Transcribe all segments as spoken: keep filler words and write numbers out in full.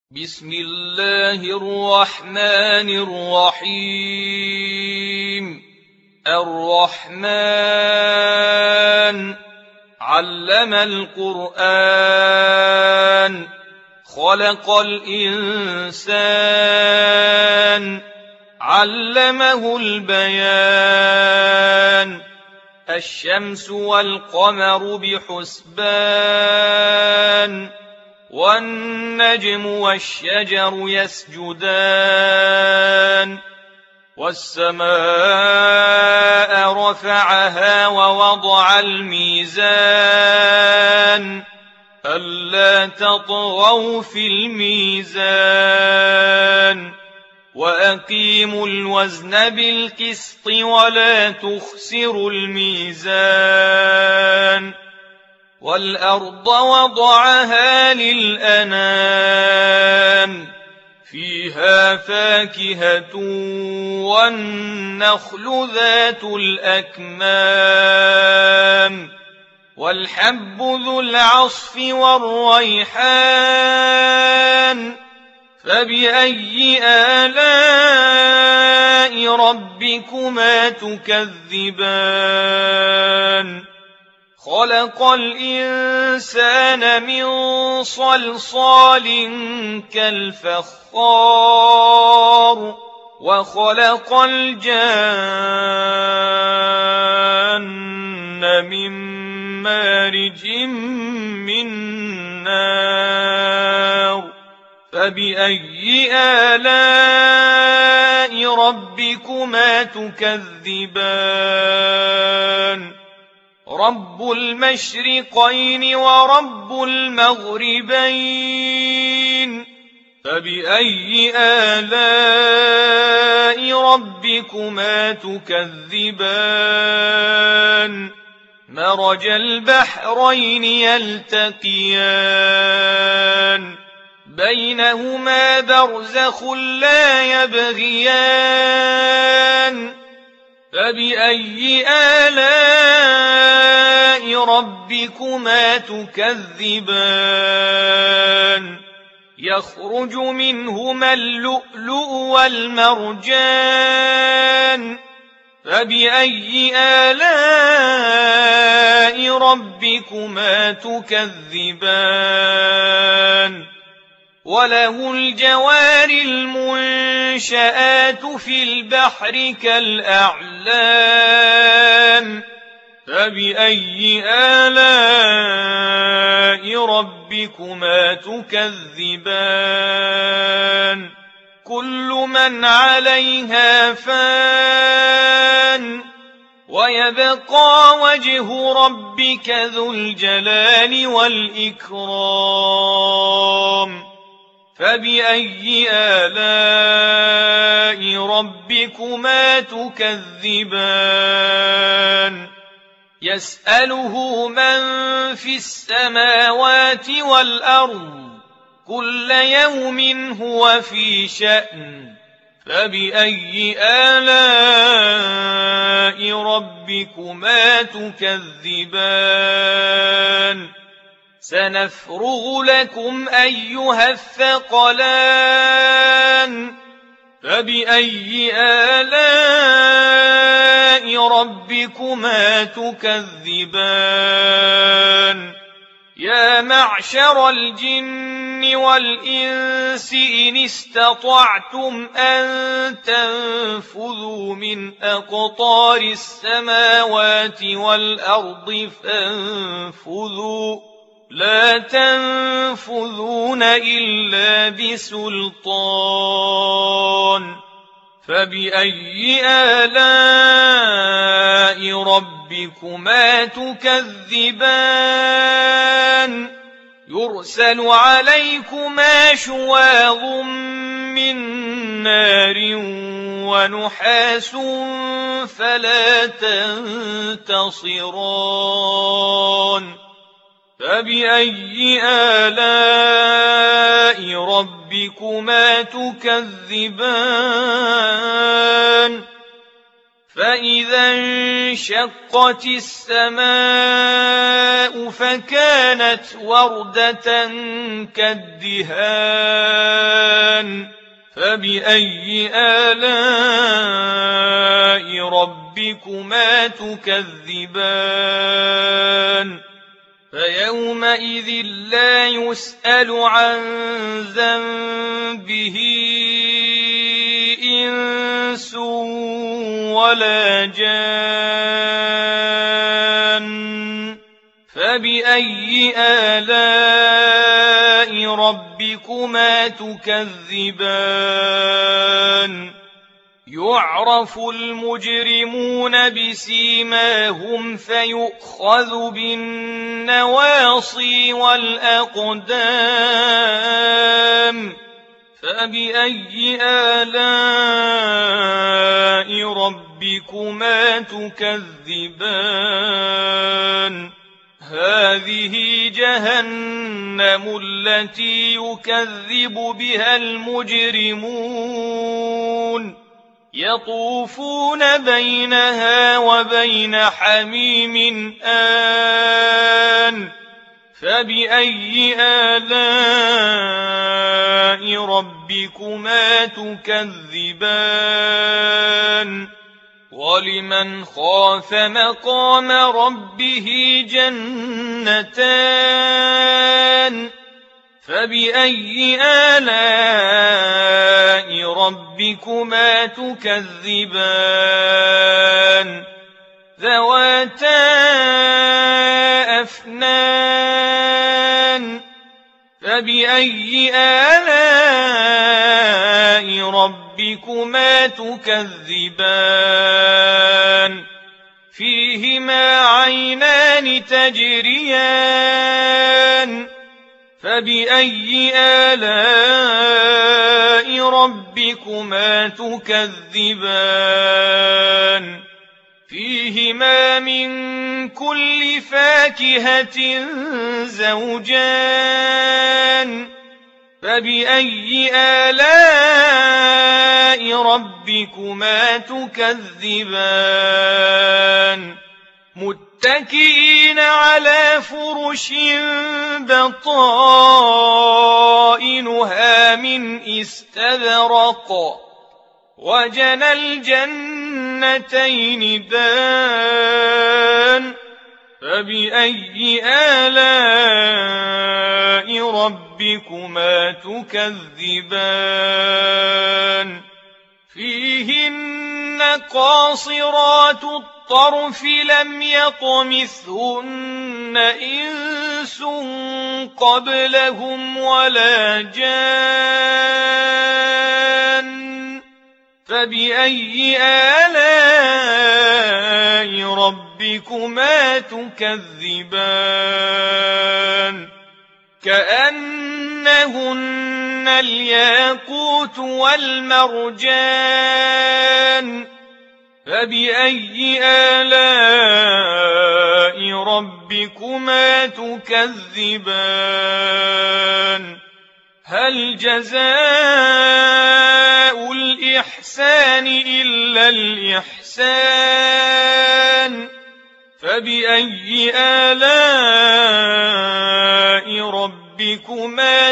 بسم الله الرحمن الرحيم الرحمن علم القرآن خلق الإنسان علمه البيان الشمس والقمر بحسبان والنجم والشجر يسجدان والسماء رفعها ووضع الميزان ألا تطغوا في الميزان وأقيموا الوزن بالقسط ولا تخسروا الميزان والأرض وضعها للأنام فيها فاكهة والنخل ذات الأكمام والحب ذو العصف والريحان فبأي آلاء ربكما تكذبان خلق الإنسان من صلصال كالفخار وخلق الجان من مارج من نار فبأي آلاء ربكما تكذبان رب المشرقين ورب المغربين فبأي آلاء ربكما تكذبان مرج البحرين يلتقيان بينهما برزخ لا يبغيان فبأي آلاء ربكما تكذبان يخرج منهما اللؤلؤ والمرجان فبأي آلاء ربكما تكذبان وله الجوار المنشآت في البحر كالأعلام فبأي آلاء ربكما تكذبان كل من عليها فان ويبقى وجه ربك ذو الجلال والإكرام فبأي آلاء ربكما تكذبان يسأله من في السماوات والأرض كل يوم هو في شأن فبأي آلاء ربكما تكذبان سنفرغ لكم أيها الثقلان فبأي آلاء ربكما تكذبان يا معشر الجن والإنس إن استطعتم أن تنفذوا من أقطار السماوات والأرض فانفذوا لا تنفذون إلا بسلطان فبأي آلاء ربكما تكذبان يرسل عليكما شواظ من نار ونحاس فلا تنتصران فبأي آلاء ربكما تكذبان فإذا انشقت السماء فكانت وردة كالدهان فبأي آلاء ربكما تكذبان فيومئذ لا يسأل عن ذنبه إنس ولا جان فبأي آلاء ربكما تكذبان يعرف المجرمون بسيماهم فيؤخذ بالنواصي والأقدام فبأي آلاء ربكما تكذبان هذه جهنم التي يكذب بها المجرمون يطوفون بينها وبين حميم آن فبأي آلاء ربكما تكذبان ولمن خاف مقام ربه جنتان فبأي آلاء ربكما تكذبان ذواتا أفنان فبأي آلاء ربكما تكذبان فيهما عينان تجريان فبأي آلاء ربكما تكذبان فيهما من كل فاكهة زوجان فبأي آلاء ربكما تكذبان متكئين على فرش بطائنها من استبرق وجنى الجنتين دان فبأي آلاء ربكما تكذبان فيهن قاصرات الطرف لم يطمثهن إنس قبلهم ولا جان فبأي آلاء ربكما تكذبان كأنهن الياقوت والمرجان فبأي آلاء ربكما تكذبان هل جزاء الإحسان إلا الإحسان فبأي آلاء ربكما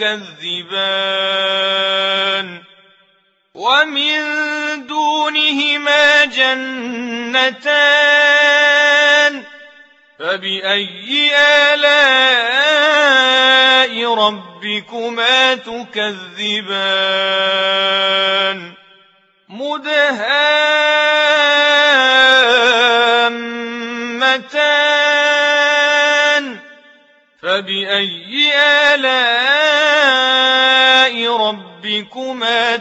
تكذبان ومن دونهما جنتان فبأي آلاء ربكما تكذبان مدهامتان فبأي آلاء ربكما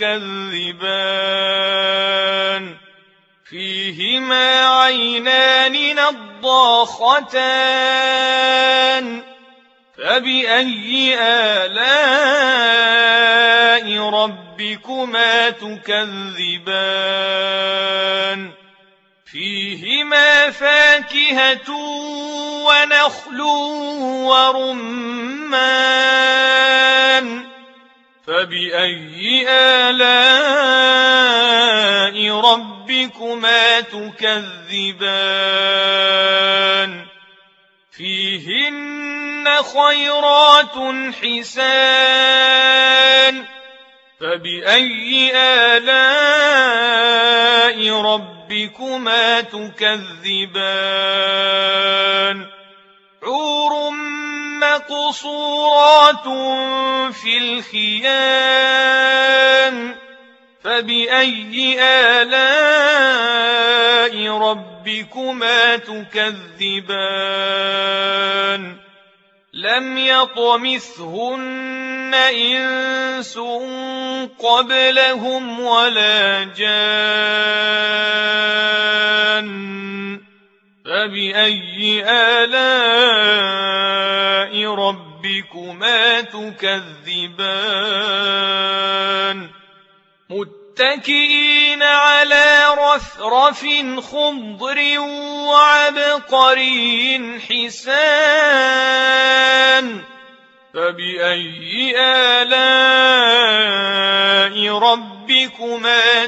تكذبان فيهما عينان نضاختان فبأي آلاء ربكما تكذبان فيهما فاكهة ونخل ورمان فبأي آلاء ربكما تكذبان فيهن خيرات حسان فبأي آلاء ربكما تكذبان حور مقصورات في الخيام فبأي آلاء ربكما تكذبان لم يطمثهن إنس قبلهم ولا جان فبأي آلاء ربكما تكذبان متكئين على رفرف خضر وعبقري حسان فبأي آلاء ربكما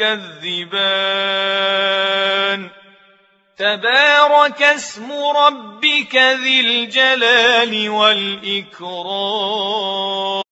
تكذبان تبارك اسم ربك ذي الجلال والإكرام